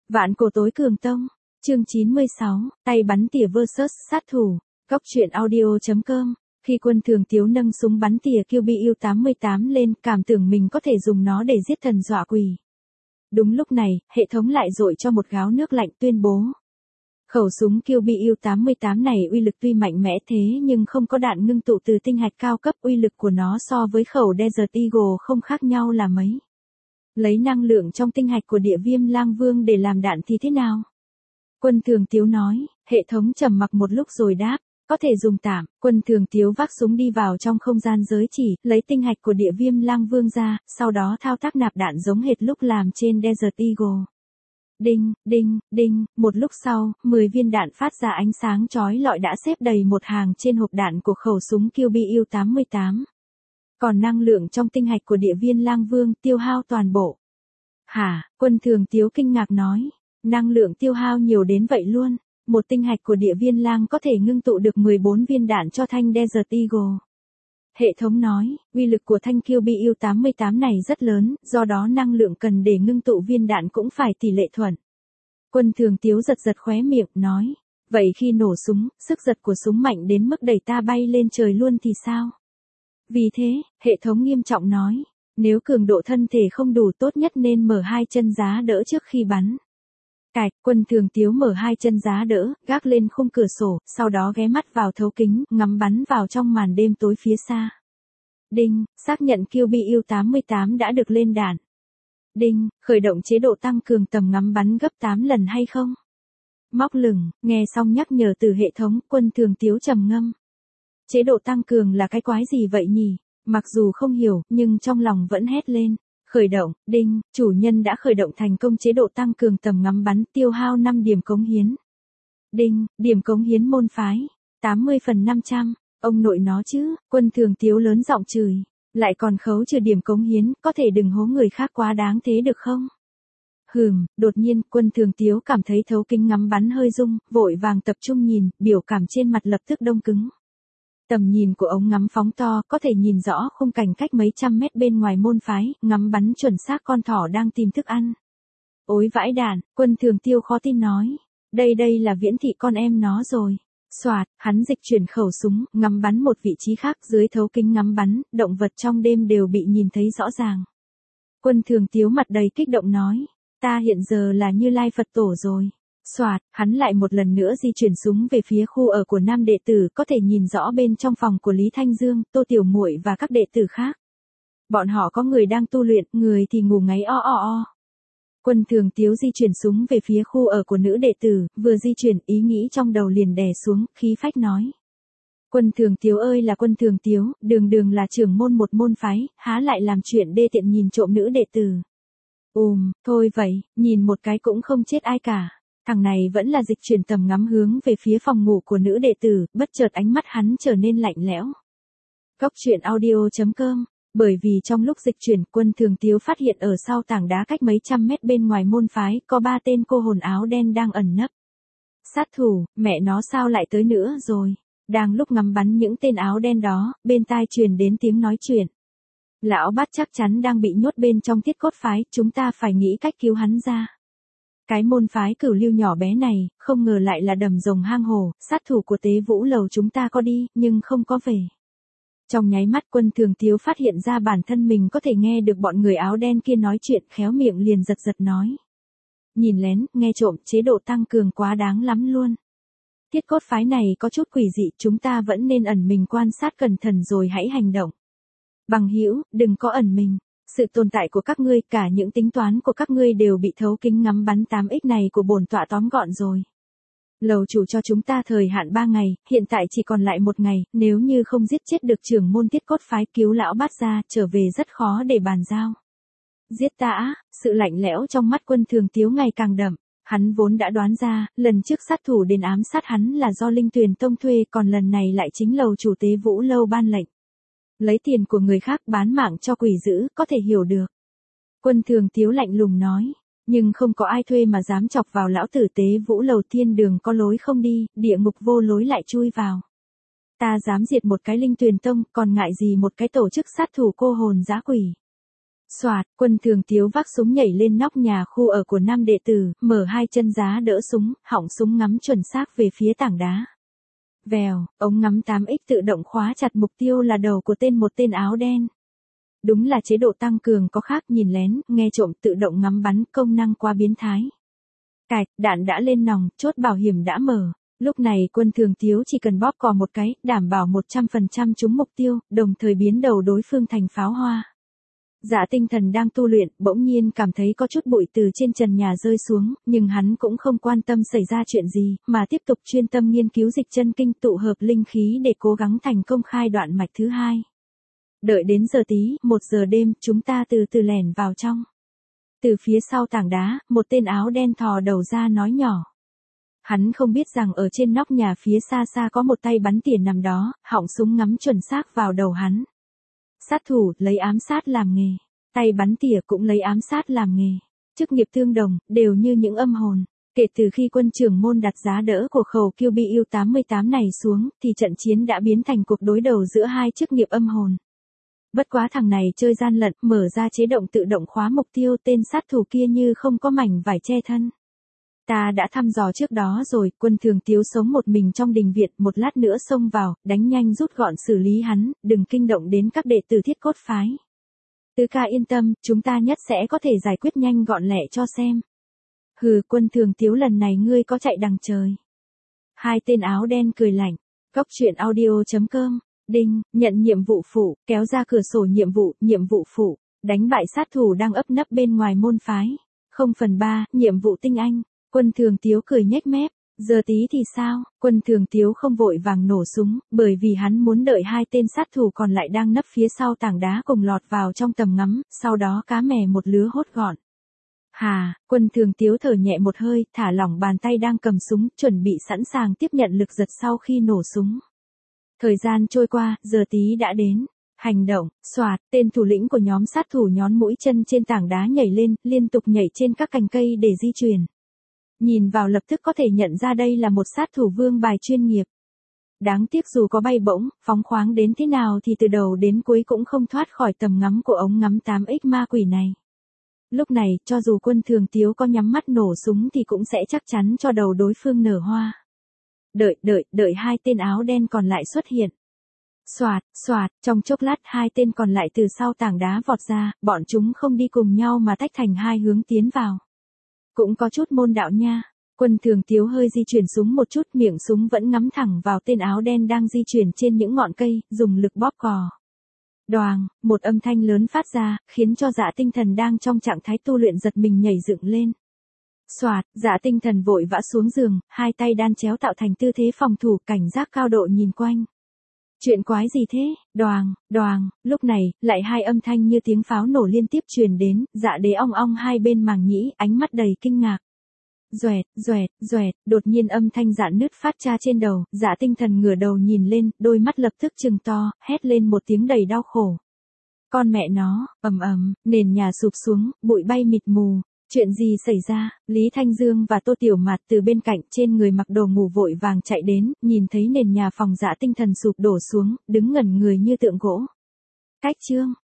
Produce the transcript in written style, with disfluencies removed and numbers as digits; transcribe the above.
Vạn cổ tối cường tông, chương 96, tay bắn tỉa vs sát thủ, góc truyện audio.com. Khi Quân Thường Tiếu nâng súng bắn tỉa QBU-88 lên, cảm tưởng mình có thể dùng nó để giết thần dọa quỷ. Đúng lúc này, hệ thống lại dội cho một gáo nước lạnh tuyên bố. Khẩu súng QBU-88 này uy lực tuy mạnh mẽ thế nhưng không có đạn ngưng tụ từ tinh hạch cao cấp, uy lực của nó so với khẩu Desert Eagle không khác nhau là mấy. Lấy năng lượng trong tinh hạch của Địa Viêm Lang Vương để làm đạn thì thế nào? Quân Thường Tiếu nói, hệ thống trầm mặc một lúc rồi đáp, có thể dùng tạm. Quân Thường Tiếu vác súng đi vào trong không gian giới chỉ, lấy tinh hạch của Địa Viêm Lang Vương ra, sau đó thao tác nạp đạn giống hệt lúc làm trên Desert Eagle. Đinh, đinh, đinh, một lúc sau, 10 viên đạn phát ra ánh sáng chói lọi đã xếp đầy một hàng trên hộp đạn của khẩu súng QBU-88. Còn năng lượng trong tinh hạch của Địa Viêm Lang Vương tiêu hao toàn bộ. Hả? Quân Thường Tiếu kinh ngạc nói, năng lượng tiêu hao nhiều đến vậy luôn. Một tinh hạch của Địa Viêm Lang có thể ngưng tụ được 14 viên đạn cho thanh Desert Eagle. Hệ thống nói, uy lực của thanh QBU-88 này rất lớn, do đó năng lượng cần để ngưng tụ viên đạn cũng phải tỷ lệ thuận. Quân Thường Tiếu giật giật khóe miệng, nói, vậy khi nổ súng, sức giật của súng mạnh đến mức đẩy ta bay lên trời luôn thì sao? Vì thế, hệ thống nghiêm trọng nói, nếu cường độ thân thể không đủ tốt nhất nên mở hai chân giá đỡ trước khi bắn. Cạch, Quân Thường Tiếu mở hai chân giá đỡ, gác lên khung cửa sổ, sau đó ghé mắt vào thấu kính, ngắm bắn vào trong màn đêm tối phía xa. Đinh, xác nhận QBU-88 đã được lên đạn. Đinh, khởi động chế độ tăng cường tầm ngắm bắn gấp 8 lần hay không? Móc lửng, nghe xong nhắc nhở từ hệ thống, Quân Thường Tiếu trầm ngâm. Chế độ tăng cường là cái quái gì vậy nhỉ? Mặc dù không hiểu, nhưng trong lòng vẫn hét lên. Khởi động, đinh, chủ nhân đã khởi động thành công chế độ tăng cường tầm ngắm bắn, tiêu hao 5 điểm cống hiến. Đinh, điểm cống hiến môn phái, 80/500, ông nội nó chứ, Quân Thường Tiếu lớn giọng chửi, lại còn khấu trừ điểm cống hiến, có thể đừng hố người khác quá đáng thế được không? Đột nhiên, Quân Thường Tiếu cảm thấy thấu kính ngắm bắn hơi rung, vội vàng tập trung nhìn, biểu cảm trên mặt lập tức đông cứng. Tầm nhìn của ống ngắm phóng to, có thể nhìn rõ khung cảnh cách mấy trăm mét bên ngoài môn phái, ngắm bắn chuẩn xác con thỏ đang tìm thức ăn. Ối vãi đản, Quân Thường Tiếu khó tin nói. Đây là Viễn Thị con em nó rồi. Soạt, hắn dịch chuyển khẩu súng, ngắm bắn một vị trí khác dưới thấu kính ngắm bắn, động vật trong đêm đều bị nhìn thấy rõ ràng. Quân Thường Tiếu mặt đầy kích động nói, ta hiện giờ là Như Lai Phật Tổ rồi. Soạt, hắn lại một lần nữa di chuyển súng về phía khu ở của nam đệ tử, có thể nhìn rõ bên trong phòng của Lý Thanh Dương, Tô Tiểu Muội và các đệ tử khác. Bọn họ có người đang tu luyện, người thì ngủ ngáy o o o. Quân Thường Tiếu di chuyển súng về phía khu ở của nữ đệ tử, vừa di chuyển ý nghĩ trong đầu liền đè xuống, khí phách nói. Quân Thường Tiếu ơi là Quân Thường Tiếu, đường là trưởng môn một môn phái, há lại làm chuyện đê tiện nhìn trộm nữ đệ tử. Thôi vậy, nhìn một cái cũng không chết ai cả. Thằng này vẫn là dịch chuyển tầm ngắm hướng về phía phòng ngủ của nữ đệ tử, bất chợt ánh mắt hắn trở nên lạnh lẽo. Góc truyện audio.com. Bởi vì trong lúc dịch chuyển, Quân Thường Tiếu phát hiện ở sau tảng đá cách mấy trăm mét bên ngoài môn phái, có 3 tên cô hồn áo đen đang ẩn nấp. Sát thủ, mẹ nó sao lại tới nữa rồi? Đang lúc ngắm bắn những tên áo đen đó, bên tai truyền đến tiếng nói chuyện. Lão Bát chắc chắn đang bị nhốt bên trong Thiết Cốt phái, chúng ta phải nghĩ cách cứu hắn ra. Cái môn phái Cửu Lưu nhỏ bé này, không ngờ lại là đầm rồng hang hổ, sát thủ của Tế Vũ Lầu chúng ta có đi, nhưng không có về. Trong nháy mắt Quân Thường Tiếu phát hiện ra bản thân mình có thể nghe được bọn người áo đen kia nói chuyện, khéo miệng liền giật nói. Nhìn lén, nghe trộm, chế độ tăng cường quá đáng lắm luôn. Thiết Cốt phái này có chút quỷ dị, chúng ta vẫn nên ẩn mình quan sát cẩn thận rồi hãy hành động. Bằng hữu, đừng có ẩn mình. Sự tồn tại của các ngươi, cả những tính toán của các ngươi đều bị thấu kính ngắm bắn 8x này của bổn tọa tóm gọn rồi. Lầu chủ cho chúng ta thời hạn 3 ngày, hiện tại chỉ còn lại 1 ngày, nếu như không giết chết được trưởng môn Thiết Cốt phái cứu lão Bát ra, trở về rất khó để bàn giao. Giết ta á, sự lạnh lẽo trong mắt Quân Thường Tiếu ngày càng đậm. Hắn vốn đã đoán ra, lần trước sát thủ đến ám sát hắn là do Linh Tuyền Tông thuê, còn lần này lại chính lầu chủ Tế Vũ Lâu ban lệnh. Lấy tiền của người khác bán mạng cho quỷ dữ, có thể hiểu được. Quân Thường Tiếu lạnh lùng nói, nhưng không có ai thuê mà dám chọc vào lão tử Tế Vũ Lầu, thiên đường có lối không đi, địa ngục vô lối lại chui vào. Ta dám diệt một cái Linh Tuyền Tông, còn ngại gì một cái tổ chức sát thủ cô hồn dã quỷ. Soạt, Quân Thường Tiếu vác súng nhảy lên nóc nhà khu ở của nam đệ tử, mở hai chân giá đỡ súng, họng súng ngắm chuẩn xác về phía tảng đá. Vèo, ống ngắm 8x tự động khóa chặt mục tiêu là đầu của một tên áo đen. Đúng là chế độ tăng cường có khác, nhìn lén, nghe trộm, tự động ngắm bắn, công năng quá biến thái. Cạch, đạn đã lên nòng, chốt bảo hiểm đã mở. Lúc này Quân Thường Tiếu chỉ cần bóp cò một cái, đảm bảo 100% trúng mục tiêu, đồng thời biến đầu đối phương thành pháo hoa. Dạ Tinh Thần đang tu luyện, bỗng nhiên cảm thấy có chút bụi từ trên trần nhà rơi xuống, nhưng hắn cũng không quan tâm xảy ra chuyện gì, mà tiếp tục chuyên tâm nghiên cứu dịch chân kinh, tụ hợp linh khí để cố gắng thành công khai đoạn mạch thứ hai. Đợi đến giờ tí, 1 giờ đêm, chúng ta từ từ lẻn vào trong. Từ phía sau tảng đá, một tên áo đen thò đầu ra nói nhỏ. Hắn không biết rằng ở trên nóc nhà phía xa xa có một tay bắn tỉa nằm đó, họng súng ngắm chuẩn xác vào đầu hắn. Sát thủ, lấy ám sát làm nghề. Tay bắn tỉa cũng lấy ám sát làm nghề. Chức nghiệp tương đồng, đều như những âm hồn. Kể từ khi quân trưởng môn đặt giá đỡ của khẩu QBU-88 này xuống, thì trận chiến đã biến thành cuộc đối đầu giữa hai chức nghiệp âm hồn. Bất quá thằng này chơi gian lận, mở ra chế động tự động khóa mục tiêu, tên sát thủ kia như không có mảnh vải che thân. Ta đã thăm dò trước đó rồi, Quân Thường Tiếu sống một mình trong đình viện, một lát nữa xông vào, đánh nhanh rút gọn xử lý hắn, đừng kinh động đến các đệ tử Thiết Cốt phái. Tứ ca yên tâm, chúng ta nhất sẽ có thể giải quyết nhanh gọn lẹ cho xem. Hừ, Quân Thường Tiếu lần này ngươi có chạy đằng trời. Hai tên áo đen cười lạnh. Góc truyện audio.com. Đinh, nhận nhiệm vụ phụ, kéo ra cửa sổ nhiệm vụ phụ, đánh bại sát thủ đang ấp nấp bên ngoài môn phái. 0/3, nhiệm vụ tinh anh. Quân Thường Tiếu cười nhếch mép. Giờ tí thì sao? Quân Thường Tiếu không vội vàng nổ súng, bởi vì hắn muốn đợi hai tên sát thủ còn lại đang nấp phía sau tảng đá cùng lọt vào trong tầm ngắm, sau đó cá mè một lứa hốt gọn. Hà, Quân Thường Tiếu thở nhẹ một hơi, thả lỏng bàn tay đang cầm súng, chuẩn bị sẵn sàng tiếp nhận lực giật sau khi nổ súng. Thời gian trôi qua, giờ tí đã đến. Hành động, soạt, tên thủ lĩnh của nhóm sát thủ nhón mũi chân trên tảng đá nhảy lên, liên tục nhảy trên các cành cây để di chuyển. Nhìn vào lập tức có thể nhận ra đây là một sát thủ vương bài chuyên nghiệp. Đáng tiếc dù có bay bổng, phóng khoáng đến thế nào thì từ đầu đến cuối cũng không thoát khỏi tầm ngắm của ống ngắm 8x ma quỷ này. Lúc này, cho dù Quân Thường Tiếu có nhắm mắt nổ súng thì cũng sẽ chắc chắn cho đầu đối phương nở hoa. Đợi hai tên áo đen còn lại xuất hiện. Soạt, trong chốc lát hai tên còn lại từ sau tảng đá vọt ra, bọn chúng không đi cùng nhau mà tách thành hai hướng tiến vào. Cũng có chút môn đạo nha. Quân Thường Tiếu hơi di chuyển súng một chút, miệng súng vẫn ngắm thẳng vào tên áo đen đang di chuyển trên những ngọn cây, dùng lực bóp cò. Đoàng, một âm thanh lớn phát ra, khiến cho Dạ Tinh Thần đang trong trạng thái tu luyện giật mình nhảy dựng lên. Soạt, Dạ Tinh Thần vội vã xuống giường, hai tay đan chéo tạo thành tư thế phòng thủ, cảnh giác cao độ nhìn quanh. Chuyện quái gì thế? Đoàng, lúc này, lại hai âm thanh như tiếng pháo nổ liên tiếp truyền đến, Dạ Đế ong ong hai bên màng nhĩ, ánh mắt đầy kinh ngạc. Doẹt, đột nhiên âm thanh rạn nứt phát ra trên đầu, Dạ Tinh Thần ngửa đầu nhìn lên, đôi mắt lập tức trừng to, hét lên một tiếng đầy đau khổ. Con mẹ nó, ầm, nền nhà sụp xuống, bụi bay mịt mù. Chuyện gì xảy ra? Lý Thanh Dương và Tô Tiểu Mạt từ bên cạnh trên người mặc đồ ngủ vội vàng chạy đến, nhìn thấy nền nhà phòng Dạ Tinh Thần sụp đổ xuống, đứng ngẩn người như tượng gỗ. Cách chương